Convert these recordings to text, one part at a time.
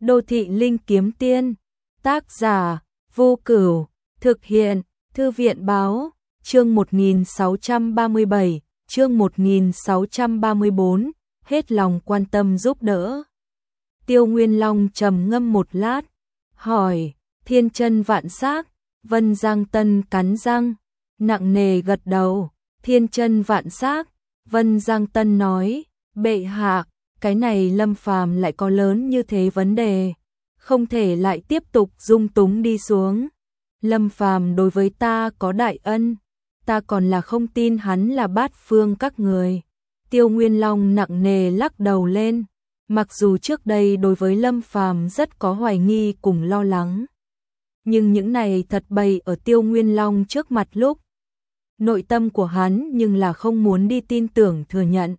Đô thị linh kiếm tiên, tác giả, Vô Cửu, thực hiện, Thư viện báo, chương 1637, chương 1634, hết lòng quan tâm giúp đỡ. Tiêu Nguyên Long trầm ngâm một lát, hỏi, thiên chân vạn sắc, Vân Giang Tân cắn răng, nặng nề gật đầu, thiên chân vạn sắc, Vân Giang Tân nói, bệ hạ, cái này Lâm Phàm lại có lớn như thế vấn đề, không thể lại tiếp tục dung túng đi xuống. Lâm Phàm đối với ta có đại ân, ta còn là không tin hắn là bát phương các người. Tiêu Nguyên Long nặng nề lắc đầu lên, mặc dù trước đây đối với Lâm Phàm rất có hoài nghi cùng lo lắng, nhưng những này thật bày ở Tiêu Nguyên Long trước mặt lúc nội tâm của hắn nhưng là không muốn đi tin tưởng thừa nhận.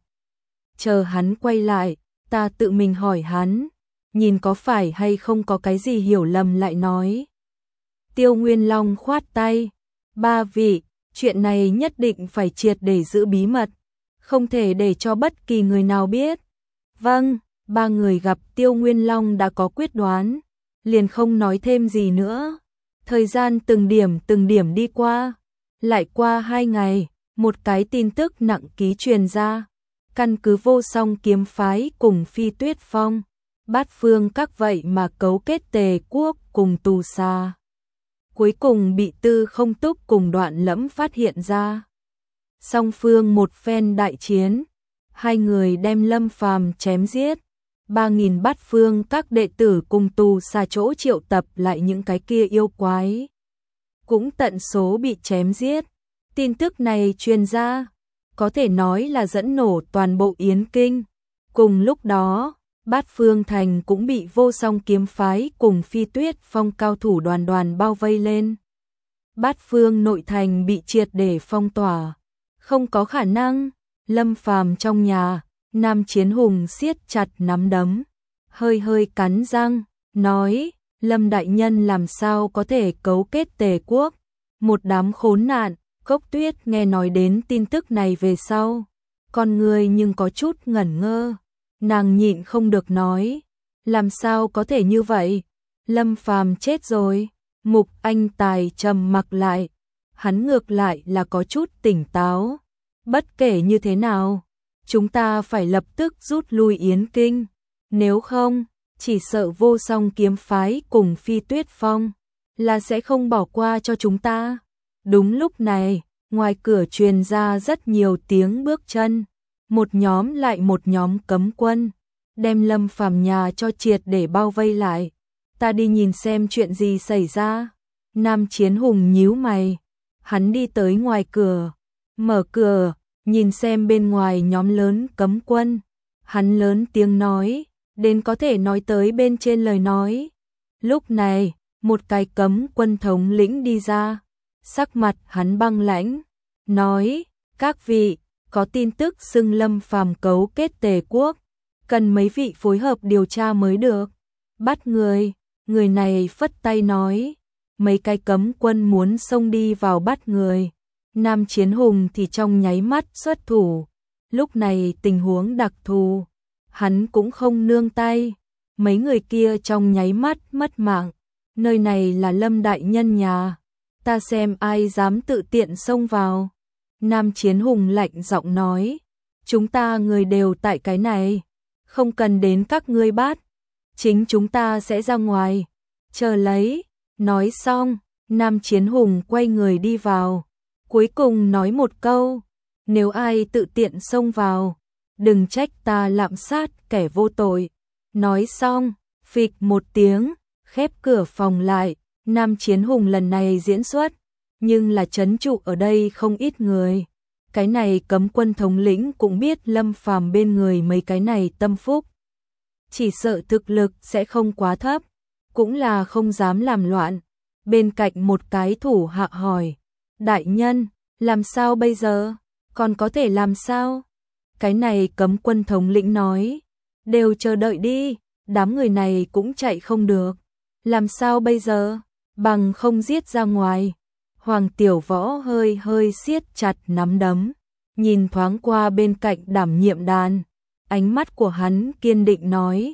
Chờ hắn quay lại, ta tự mình hỏi hắn, nhìn có phải hay không có cái gì hiểu lầm lại nói. Tiêu Nguyên Long khoát tay, ba vị, chuyện này nhất định phải triệt để giữ bí mật, không thể để cho bất kỳ người nào biết. Vâng, ba người gặp Tiêu Nguyên Long đã có quyết đoán, liền không nói thêm gì nữa. Thời gian từng điểm đi qua, lại qua 2 ngày, một cái tin tức nặng ký truyền ra. Căn cứ Vô Song kiếm phái cùng Phi Tuyết Phong, bát phương các vậy mà cấu kết Tề quốc cùng Tù Sa. Cuối cùng bị Tư Không Túc cùng Đoạn Lẫm phát hiện ra. Song phương một phen đại chiến, hai người đem Lâm Phàm chém giết. 3.000 bát phương các đệ tử cùng Tù Sa chỗ triệu tập lại những cái kia yêu quái, cũng tận số bị chém giết. Tin tức này truyền ra, có thể nói là dẫn nổ toàn bộ Yến Kinh. Cùng lúc đó, Bát Phương Thành cũng bị Vô Song kiếm phái cùng Phi Tuyết Phong cao thủ đoàn bao vây lên. Bát Phương nội thành bị triệt để phong tỏa, không có khả năng. Lâm Phàm trong nhà, Nam Chiến Hùng siết chặt nắm đấm, hơi cắn răng, nói, Lâm đại nhân làm sao có thể cấu kết Tề quốc, một đám khốn nạn. Cốc Tuyết nghe nói đến tin tức này về sau, con người nhưng có chút ngẩn ngơ, nàng nhịn không được nói, làm sao có thể như vậy, Lâm Phàm chết rồi. Mục Anh Tài trầm mặc lại, hắn ngược lại là có chút tỉnh táo, bất kể như thế nào, chúng ta phải lập tức rút lui Yến Kinh, nếu không, chỉ sợ Vô Song kiếm phái cùng Phi Tuyết Phong là sẽ không bỏ qua cho chúng ta. Đúng lúc này, ngoài cửa truyền ra rất nhiều tiếng bước chân, một nhóm lại một nhóm cấm quân, đem Lâm Phàm nhà cho triệt để bao vây lại. Ta đi nhìn xem chuyện gì xảy ra. Nam Chiến Hùng nhíu mày, hắn đi tới ngoài cửa, mở cửa, nhìn xem bên ngoài nhóm lớn cấm quân. Hắn lớn tiếng nói, đến có thể nói tới bên trên lời nói. Lúc này, một cái cấm quân thống lĩnh đi ra. Sắc mặt hắn băng lãnh, nói, các vị, có tin tức xưng Lâm Phàm cấu kết Tề quốc, cần mấy vị phối hợp điều tra mới được. Bắt người này phất tay nói, mấy cái cấm quân muốn xông đi vào bắt người. Nam Chiến Hùng thì trong nháy mắt xuất thủ, lúc này tình huống đặc thù, hắn cũng không nương tay, mấy người kia trong nháy mắt mất mạng, nơi này là Lâm đại nhân nhà. Ta xem ai dám tự tiện xông vào. Nam Chiến Hùng lạnh giọng nói, chúng ta người đều tại cái này, không cần đến các ngươi bắt, chính chúng ta sẽ ra ngoài, chờ lấy. Nói xong, Nam Chiến Hùng quay người đi vào, cuối cùng nói một câu, nếu ai tự tiện xông vào, đừng trách ta lạm sát kẻ vô tội. Nói xong, phịch một tiếng, khép cửa phòng lại. Nam Chiến Hùng lần này diễn xuất, nhưng là trấn trụ ở đây không ít người. Cái này cấm quân thống lĩnh cũng biết Lâm Phàm bên người mấy cái này tâm phúc, chỉ sợ thực lực sẽ không quá thấp, cũng là không dám làm loạn. Bên cạnh một cái thủ hạ hỏi, đại nhân, làm sao bây giờ, còn có thể làm sao? Cái này cấm quân thống lĩnh nói, đều chờ đợi đi, đám người này cũng chạy không được, làm sao bây giờ? Bằng không giết ra ngoài. Hoàng Tiểu Võ hơi siết chặt nắm đấm, nhìn thoáng qua bên cạnh đảm nhiệm đàn, ánh mắt của hắn kiên định nói,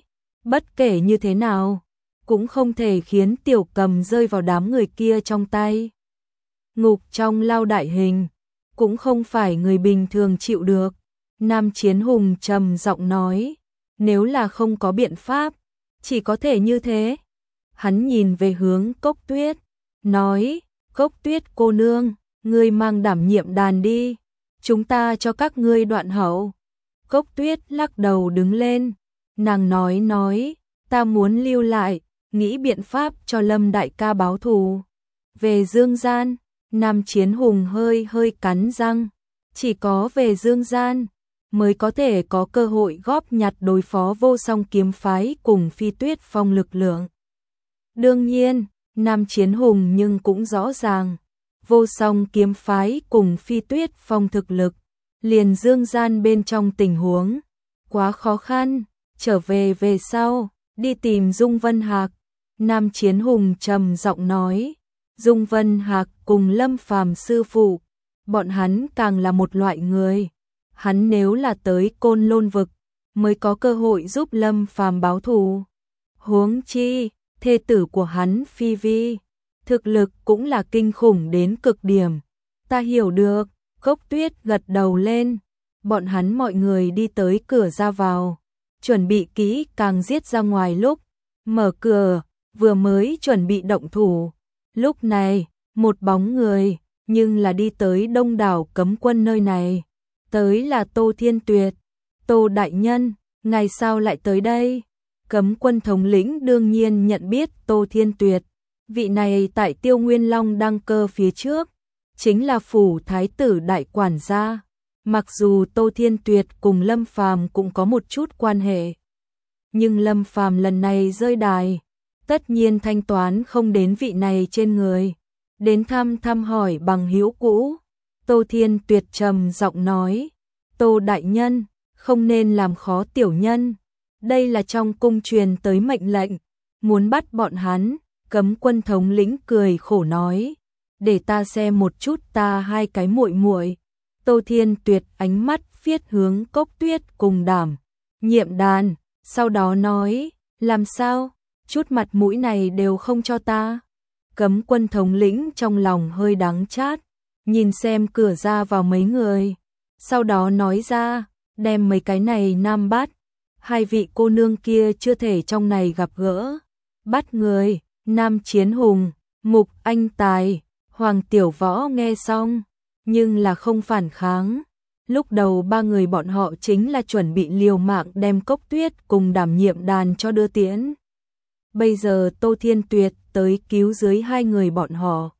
bất kể như thế nào, cũng không thể khiến Tiểu Cầm rơi vào đám người kia trong tay. Ngục trong lao đại hình, cũng không phải người bình thường chịu được. Nam Chiến Hùng trầm giọng nói, nếu là không có biện pháp, chỉ có thể như thế. Hắn nhìn về hướng Cốc Tuyết, nói, Cốc Tuyết cô nương, ngươi mang đảm nhiệm đàn đi, chúng ta cho các ngươi đoạn hậu. Cốc Tuyết lắc đầu đứng lên, nàng nói, ta muốn lưu lại, nghĩ biện pháp cho Lâm đại ca báo thù. Về Dương Gian, Nam Chiến Hùng hơi cắn răng, chỉ có về Dương Gian mới có thể có cơ hội góp nhặt đối phó Vô Song kiếm phái cùng Phi Tuyết Phong lực lượng. Đương nhiên, Nam Chiến Hùng nhưng cũng rõ ràng, Vô Song kiếm phái cùng Phi Tuyết Phong thực lực, liền Dương Gian bên trong tình huống quá khó khăn, trở về sau, đi tìm Dung Vân Hạc. Nam Chiến Hùng trầm giọng nói, Dung Vân Hạc cùng Lâm Phàm sư phụ, bọn hắn càng là một loại người. Hắn nếu là tới Côn Lôn vực, mới có cơ hội giúp Lâm Phàm báo thù. Huống chi, thê tử của hắn Phi Vi, thực lực cũng là kinh khủng đến cực điểm. Ta hiểu được, Cốc Tuyết gật đầu lên. Bọn hắn mọi người đi tới cửa ra vào, chuẩn bị kỹ càng giết ra ngoài lúc mở cửa, vừa mới chuẩn bị động thủ. Lúc này, một bóng người, nhưng là đi tới đông đảo cấm quân nơi này. Tới là Tô Thiên Tuyệt. Tô đại nhân, ngày sao lại tới đây? Cấm quân thống lĩnh đương nhiên nhận biết Tô Thiên Tuyệt. Vị này tại Tiêu Nguyên Long đăng cơ phía trước, chính là phủ thái tử đại quản gia. Mặc dù Tô Thiên Tuyệt cùng Lâm Phàm cũng có một chút quan hệ, nhưng Lâm Phàm lần này rơi đài, tất nhiên thanh toán không đến vị này trên người. Đến thăm hỏi bằng hữu cũ. Tô Thiên Tuyệt trầm giọng nói, Tô đại nhân, không nên làm khó tiểu nhân. Đây là trong cung truyền tới mệnh lệnh, muốn bắt bọn hắn. Cấm quân thống lĩnh cười khổ nói, để ta xem một chút ta hai cái muội muội. Tô Thiên Tuyệt ánh mắt phiết hướng Cốc Tuyết cùng Đảm Nhiệm đàn, sau đó nói, làm sao, chút mặt mũi này đều không cho ta. Cấm quân thống lĩnh trong lòng hơi đắng chát, nhìn xem cửa ra vào mấy người, sau đó nói ra, đem mấy cái này nam bắt, hai vị cô nương kia chưa thể trong này gặp gỡ. Bắt người, Nam Chiến Hùng, Mục Anh Tài, Hoàng Tiểu Võ nghe xong, nhưng là không phản kháng. Lúc đầu ba người bọn họ chính là chuẩn bị liều mạng đem Cốc Tuyết cùng Đảm Nhiệm đàn cho đưa tiễn. Bây giờ Tô Thiên Tuyệt tới cứu dưới hai người bọn họ.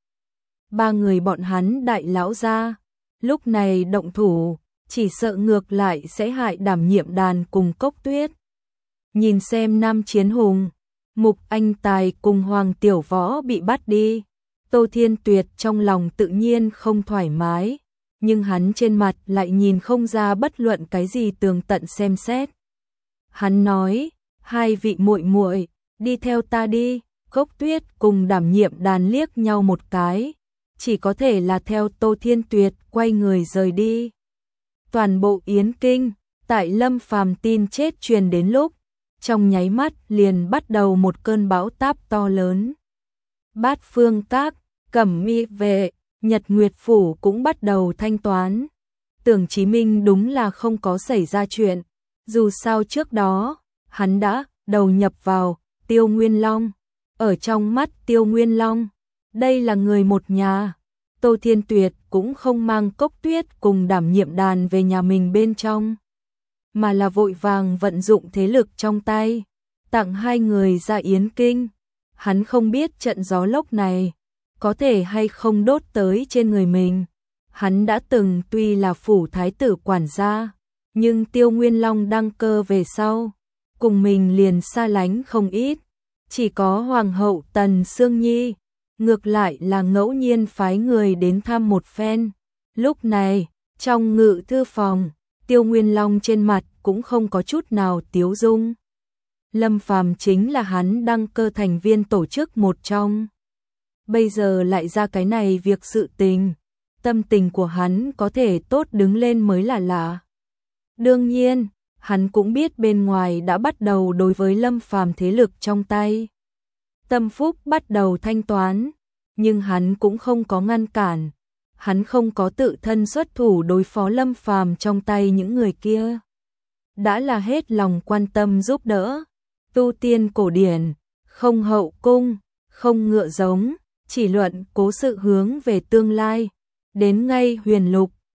Ba người bọn hắn đại lão gia, lúc này động thủ, chỉ sợ ngược lại sẽ hại Đảm Nhiệm đàn cùng Cốc Tuyết. Nhìn xem Nam Chiến Hùng, Mục Anh Tài cùng Hoàng Tiểu Võ bị bắt đi, Tô Thiên Tuyệt trong lòng tự nhiên không thoải mái, nhưng hắn trên mặt lại nhìn không ra bất luận cái gì tường tận xem xét. Hắn nói, hai vị muội muội, đi theo ta đi. Cốc Tuyết cùng Đảm Nhiệm đàn liếc nhau một cái, chỉ có thể là theo Tô Thiên Tuyệt quay người rời đi. Toàn bộ Yến Kinh, tại Lâm Phàm tin chết truyền đến lúc, trong nháy mắt liền bắt đầu một cơn bão táp to lớn. Bát Phương Các, Cẩm Mi Vệ, Nhật Nguyệt Phủ cũng bắt đầu thanh toán. Tưởng Chí Minh đúng là không có xảy ra chuyện, dù sao trước đó, hắn đã đầu nhập vào Tiêu Nguyên Long. Ở trong mắt Tiêu Nguyên Long, đây là người một nhà. Tô Thiên Tuyệt cũng không mang Cốc Tuyết cùng Đảm Nhiệm đàn về nhà mình bên trong, mà là vội vàng vận dụng thế lực trong tay, tặng hai người ra Yến Kinh. Hắn không biết trận gió lốc này có thể hay không đốt tới trên người mình. Hắn đã từng tuy là phủ thái tử quản gia, nhưng Tiêu Nguyên Long đăng cơ về sau, cùng mình liền xa lánh không ít. Chỉ có Hoàng hậu Tần Sương Nhi, ngược lại là ngẫu nhiên phái người đến thăm một phen. Lúc này, trong ngự thư phòng, Tiêu Nguyên Long trên mặt cũng không có chút nào tiếu dung. Lâm Phàm chính là hắn đăng cơ thành viên tổ chức một trong. Bây giờ lại ra cái này việc sự tình, tâm tình của hắn có thể tốt đứng lên mới là lạ. Đương nhiên, hắn cũng biết bên ngoài đã bắt đầu đối với Lâm Phàm thế lực trong tay. Tâm Phúc bắt đầu thanh toán, nhưng hắn cũng không có ngăn cản, hắn không có tự thân xuất thủ đối phó Lâm Phàm trong tay những người kia. Đã là hết lòng quan tâm giúp đỡ, tu tiên cổ điển, không hậu cung, không ngựa giống, chỉ luận cố sự hướng về tương lai, đến ngay huyền lục,